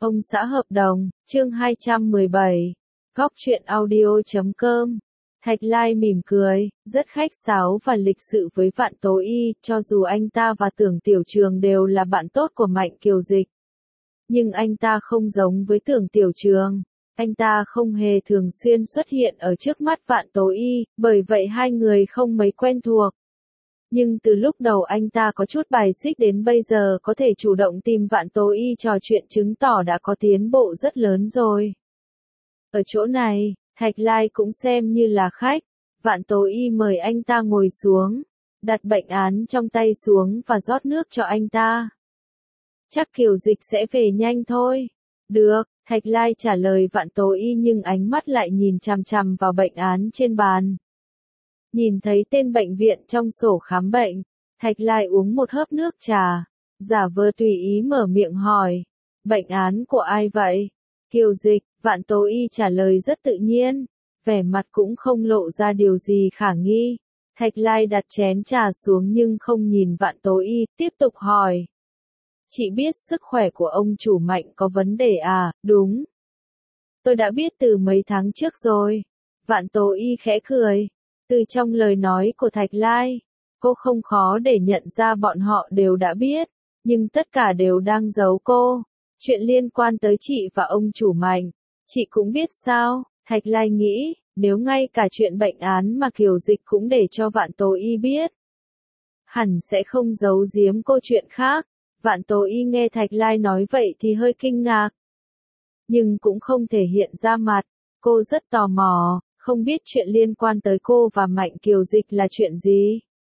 Ông xã hợp đồng, chương 217. Góc truyện audio.com. Thạch Lai mỉm cười, rất khách sáo và lịch sự với Vạn Tố Y, cho dù anh ta và Tưởng Tiểu Trường đều là bạn tốt của Mạnh Kiều Dịch. Nhưng anh ta không giống với Tưởng Tiểu Trường. Anh ta không hề thường xuyên xuất hiện ở trước mắt Vạn Tố Y, bởi vậy hai người không mấy quen thuộc. Nhưng từ lúc đầu anh ta có chút bài xích đến bây giờ có thể chủ động tìm Vạn Tố Y trò chuyện chứng tỏ đã có tiến bộ rất lớn rồi. Ở chỗ này, Thạch Lai cũng xem như là khách. Vạn Tố Y mời anh ta ngồi xuống, đặt bệnh án trong tay xuống và rót nước cho anh ta. Chắc Kiều Dịch sẽ về nhanh thôi. Được, Thạch Lai trả lời Vạn Tố Y nhưng ánh mắt lại nhìn chằm chằm vào bệnh án trên bàn. Nhìn thấy tên bệnh viện trong sổ khám bệnh, Thạch Lai uống một hớp nước trà, giả vờ tùy ý mở miệng hỏi. Bệnh án của ai vậy? Kiều Dịch, Vạn Tố Y trả lời rất tự nhiên, vẻ mặt cũng không lộ ra điều gì khả nghi. Thạch Lai đặt chén trà xuống nhưng không nhìn Vạn Tố Y, tiếp tục hỏi. Chị biết sức khỏe của ông chủ Mạnh có vấn đề à? Đúng. Tôi đã biết từ mấy tháng trước rồi. Vạn Tố Y khẽ cười. Từ trong lời nói của Thạch Lai, cô không khó để nhận ra bọn họ đều đã biết, nhưng tất cả đều đang giấu cô. Chuyện liên quan tới chị và ông chủ Mạnh, chị cũng biết sao? Thạch Lai nghĩ, nếu ngay cả chuyện bệnh án mà Kiều Dịch cũng để cho Vạn Tố Y biết, hẳn sẽ không giấu giếm cô chuyện khác. Vạn Tố Y nghe Thạch Lai nói vậy thì hơi kinh ngạc, nhưng cũng không thể hiện ra mặt. Cô rất tò mò, không biết chuyện liên quan tới cô và Mạnh Kiều Dịch là chuyện gì.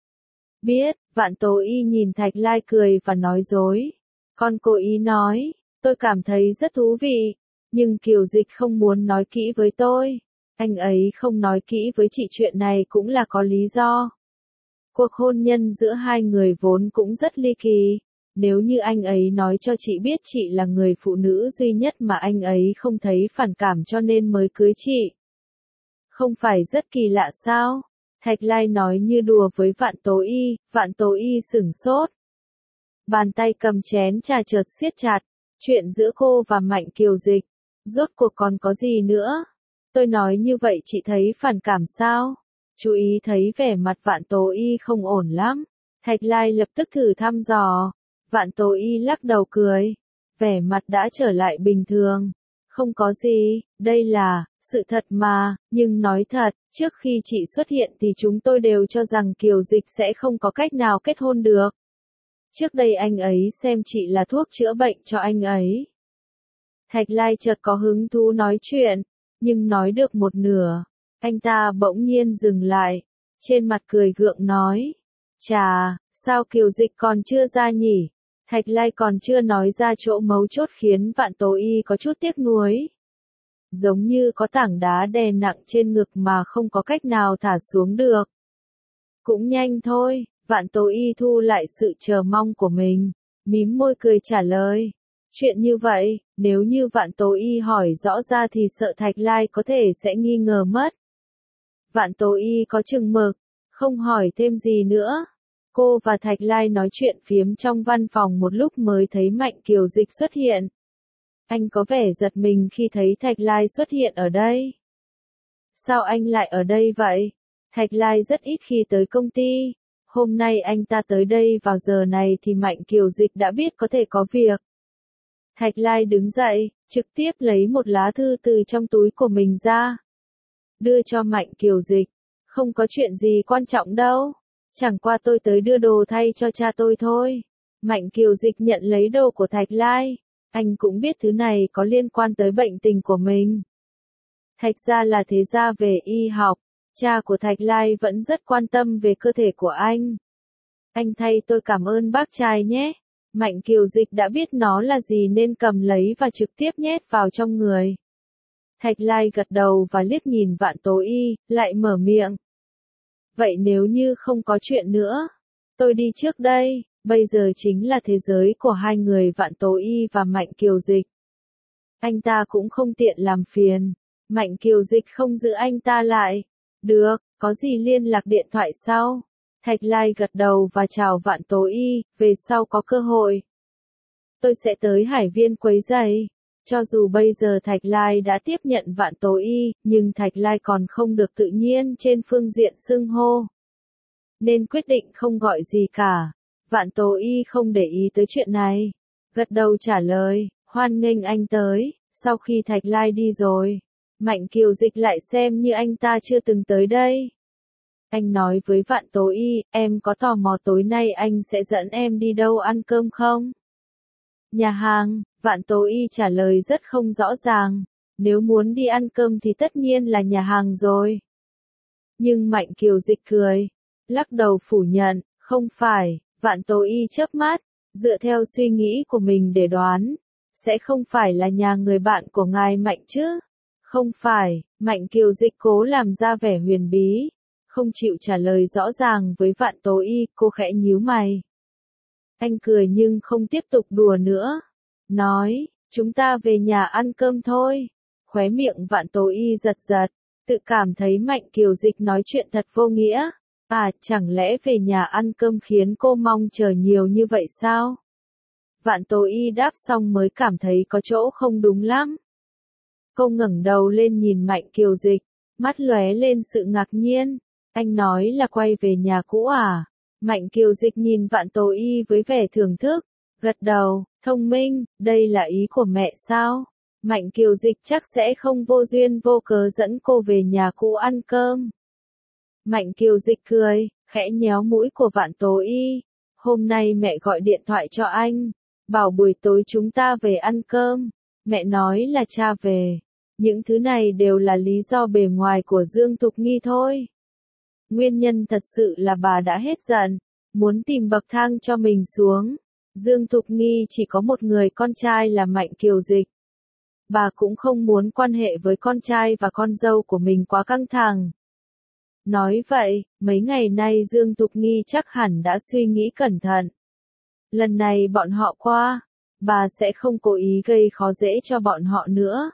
Biết, Vạn Tố Y nhìn Thạch Lai cười và nói dối. Con cô ý nói, tôi cảm thấy rất thú vị, nhưng Kiều Dịch không muốn nói kỹ với tôi. Anh ấy không nói kỹ với chị chuyện này cũng là có lý do. Cuộc hôn nhân giữa hai người vốn cũng rất ly kỳ. Nếu như anh ấy nói cho chị biết chị là người phụ nữ duy nhất mà anh ấy không thấy phản cảm cho nên mới cưới chị, không phải rất kỳ lạ sao? Thạch Lai nói như đùa với Vạn Tố Y. Vạn Tố Y sửng sốt. Bàn tay cầm chén trà chợt siết chặt. Chuyện giữa cô và Mạnh Kiều Dịch, rốt cuộc còn có gì nữa? Tôi nói như vậy chị thấy phản cảm sao? Chú ý thấy vẻ mặt Vạn Tố Y không ổn lắm. Thạch Lai lập tức thử thăm dò. Vạn Tố Y lắc đầu cười. Vẻ mặt đã trở lại bình thường. Không có gì, đây là sự thật mà, nhưng nói thật, trước khi chị xuất hiện thì chúng tôi đều cho rằng Kiều Dịch sẽ không có cách nào kết hôn được. Trước đây anh ấy xem chị là thuốc chữa bệnh cho anh ấy. Thạch Lai chợt có hứng thú nói chuyện, nhưng nói được một nửa, anh ta bỗng nhiên dừng lại, trên mặt cười gượng nói. Chà, sao Kiều Dịch còn chưa ra nhỉ? Thạch Lai còn chưa nói ra chỗ mấu chốt khiến Vạn Tố Y có chút tiếc nuối. Giống như có tảng đá đè nặng trên ngực mà không có cách nào thả xuống được. Cũng nhanh thôi, Vạn Tố Y thu lại sự chờ mong của mình, mím môi cười trả lời. Chuyện như vậy, nếu như Vạn Tố Y hỏi rõ ra thì sợ Thạch Lai có thể sẽ nghi ngờ mất. Vạn Tố Y có chừng mực, không hỏi thêm gì nữa. Cô và Thạch Lai nói chuyện phiếm trong văn phòng một lúc mới thấy Mạnh Kiều Dịch xuất hiện. Anh có vẻ giật mình khi thấy Thạch Lai xuất hiện ở đây. Sao anh lại ở đây vậy? Thạch Lai rất ít khi tới công ty. Hôm nay anh ta tới đây vào giờ này thì Mạnh Kiều Dịch đã biết có thể có việc. Thạch Lai đứng dậy, trực tiếp lấy một lá thư từ trong túi của mình ra. Đưa cho Mạnh Kiều Dịch. Không có chuyện gì quan trọng đâu. Chẳng qua tôi tới đưa đồ thay cho cha tôi thôi. Mạnh Kiều Dịch nhận lấy đồ của Thạch Lai. Anh cũng biết thứ này có liên quan tới bệnh tình của mình. Thạch gia là thế gia về y học. Cha của Thạch Lai vẫn rất quan tâm về cơ thể của anh. Anh thay tôi cảm ơn bác trai nhé. Mạnh Kiều Dịch đã biết nó là gì nên cầm lấy và trực tiếp nhét vào trong người. Thạch Lai gật đầu và liếc nhìn Vạn Tố Y, lại mở miệng. Vậy nếu như không có chuyện nữa, tôi đi trước đây. Bây giờ chính là thế giới của hai người Vạn Tố Y và Mạnh Kiều Dịch. Anh ta cũng không tiện làm phiền. Mạnh Kiều Dịch không giữ anh ta lại. Được, có gì liên lạc điện thoại sau? Thạch Lai gật đầu và chào Vạn Tố Y, về sau có cơ hội. Tôi sẽ tới Hải Viên quấy giày. Cho dù bây giờ Thạch Lai đã tiếp nhận Vạn Tố Y, nhưng Thạch Lai còn không được tự nhiên trên phương diện xưng hô. Nên quyết định không gọi gì cả. Vạn Tố Y không để ý tới chuyện này. Gật đầu trả lời, hoan nghênh anh tới. Sau khi Thạch Lai đi rồi, Mạnh Kiều Dịch lại xem như anh ta chưa từng tới đây. Anh nói với Vạn Tố Y, em có tò mò tối nay anh sẽ dẫn em đi đâu ăn cơm không? Nhà hàng, Vạn Tố Y trả lời rất không rõ ràng. Nếu muốn đi ăn cơm thì tất nhiên là nhà hàng rồi. Nhưng Mạnh Kiều Dịch cười, lắc đầu phủ nhận, không phải. Vạn Tố Y chớp mắt, dựa theo suy nghĩ của mình để đoán. Sẽ không phải là nhà người bạn của ngài Mạnh chứ? Không phải. Mạnh Kiều Dịch cố làm ra vẻ huyền bí, không chịu trả lời rõ ràng với Vạn Tố Y, cô khẽ nhíu mày. Anh cười nhưng không tiếp tục đùa nữa. Nói, chúng ta về nhà ăn cơm thôi. Khóe miệng Vạn Tố Y giật giật, tự cảm thấy Mạnh Kiều Dịch nói chuyện thật vô nghĩa. À, chẳng lẽ về nhà ăn cơm khiến cô mong chờ nhiều như vậy sao? Vạn Tố Y đáp xong mới cảm thấy có chỗ không đúng lắm. Cô ngẩng đầu lên nhìn Mạnh Kiều Dịch, mắt lóe lên sự ngạc nhiên. Anh nói là quay về nhà cũ à? Mạnh Kiều Dịch nhìn Vạn Tố Y với vẻ thưởng thức, gật đầu, thông minh, đây là ý của mẹ sao? Mạnh Kiều Dịch chắc sẽ không vô duyên vô cớ dẫn cô về nhà cũ ăn cơm. Mạnh Kiều Dịch cười, khẽ nhéo mũi của Vạn Tố Y. Hôm nay mẹ gọi điện thoại cho anh, bảo buổi tối chúng ta về ăn cơm. Mẹ nói là cha về. Những thứ này đều là lý do bề ngoài của Dương Thục Nghi thôi. Nguyên nhân thật sự là bà đã hết giận, muốn tìm bậc thang cho mình xuống. Dương Thục Nghi chỉ có một người con trai là Mạnh Kiều Dịch. Bà cũng không muốn quan hệ với con trai và con dâu của mình quá căng thẳng. Nói vậy, mấy ngày nay Dương Thục Nghi chắc hẳn đã suy nghĩ cẩn thận. Lần này bọn họ qua, bà sẽ không cố ý gây khó dễ cho bọn họ nữa.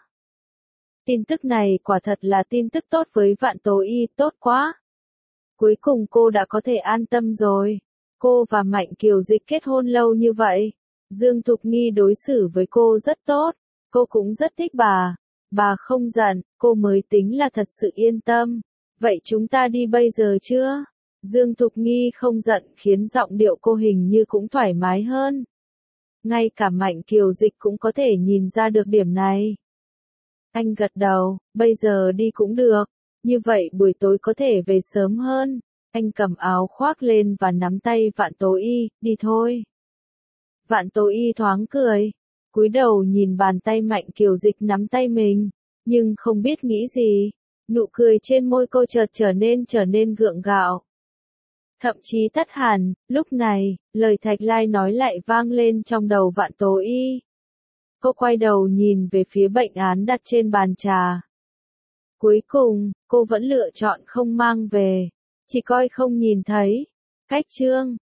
Tin tức này quả thật là tin tức tốt với Vạn Tố Y, tốt quá. Cuối cùng cô đã có thể an tâm rồi. Cô và Mạnh Kiều Dịch kết hôn lâu như vậy. Dương Thục Nghi đối xử với cô rất tốt. Cô cũng rất thích bà. Bà không giận, cô mới tính là thật sự yên tâm. Vậy chúng ta đi bây giờ chưa? Dương Thục Nghi không giận khiến giọng điệu cô hình như cũng thoải mái hơn. Ngay cả Mạnh Kiều Dịch cũng có thể nhìn ra được điểm này. Anh gật đầu, bây giờ đi cũng được. Như vậy buổi tối có thể về sớm hơn. Anh cầm áo khoác lên và nắm tay Vạn Tố Y, đi thôi. Vạn Tố Y thoáng cười, cúi đầu nhìn bàn tay Mạnh Kiều Dịch nắm tay mình, nhưng không biết nghĩ gì. Nụ cười trên môi cô chợt trở nên gượng gạo. Thậm chí tắt hẳn, lúc này, lời Thạch Lai nói lại vang lên trong đầu Vạn Tố Y. Cô quay đầu nhìn về phía bệnh án đặt trên bàn trà. Cuối cùng, cô vẫn lựa chọn không mang về, chỉ coi không nhìn thấy. Cách chương